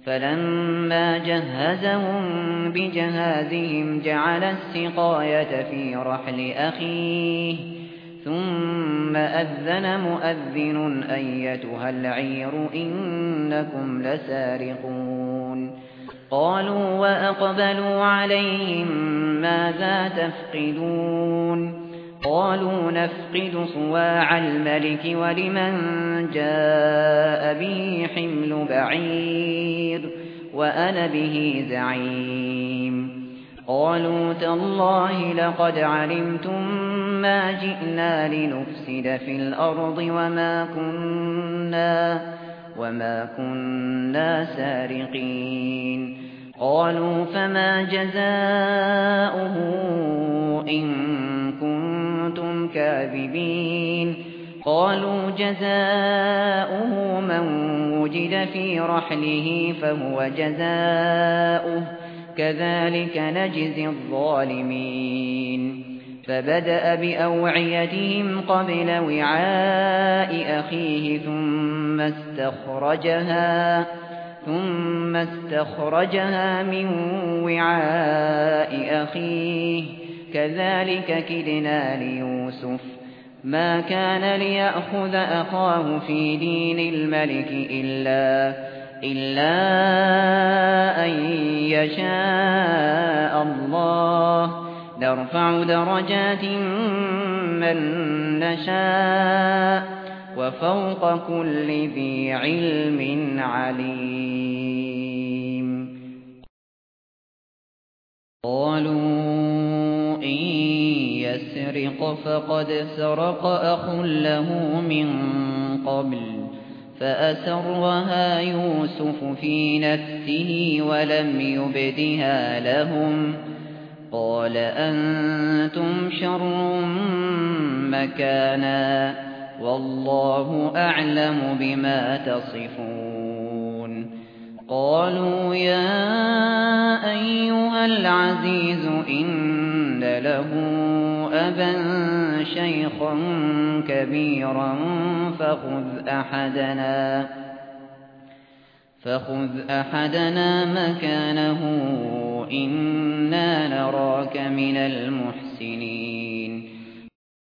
فلما جهزهم بجهازهم جعل السقاية في رحل أخيه ثم أذن مؤذن أيتها العير إنكم لسارقون قالوا وأقبلوا عليهم ماذا تفقدون قالوا نفقد صواع الملك ولمن جاء به حمل بعير وأنا به زعيم قالوا تالله لقد علمتم ما جئنا لنفسد في الأرض وما كنا سارقين قالوا فما جزاؤه إن كنتم كاذبين قالوا جزاؤه من وجد في رحله فهو جزاؤه كذلك نجزي الظالمين فبدأ بأوعيتهم قبل وعاء أخيه ثم استخرجها من وعاء أخيه كذلك كدنا ليوسف ما كان ليأخذ أخاه في دين الملك إلا أن يشاء الله نرفع درجات من نشاء وفوق كل ذي علم عليم قالوا إن يسرق فقد سرق أخ له من قبل فأسرها يوسف في نفسه ولم يبدها لهم قال أنتم شر مكانا والله أعلم بما تصفون قالوا يا أيها العزيز إن له أبا شيخا كبيرا فخذ أحدنا مكانه إنا نراك من المحسنين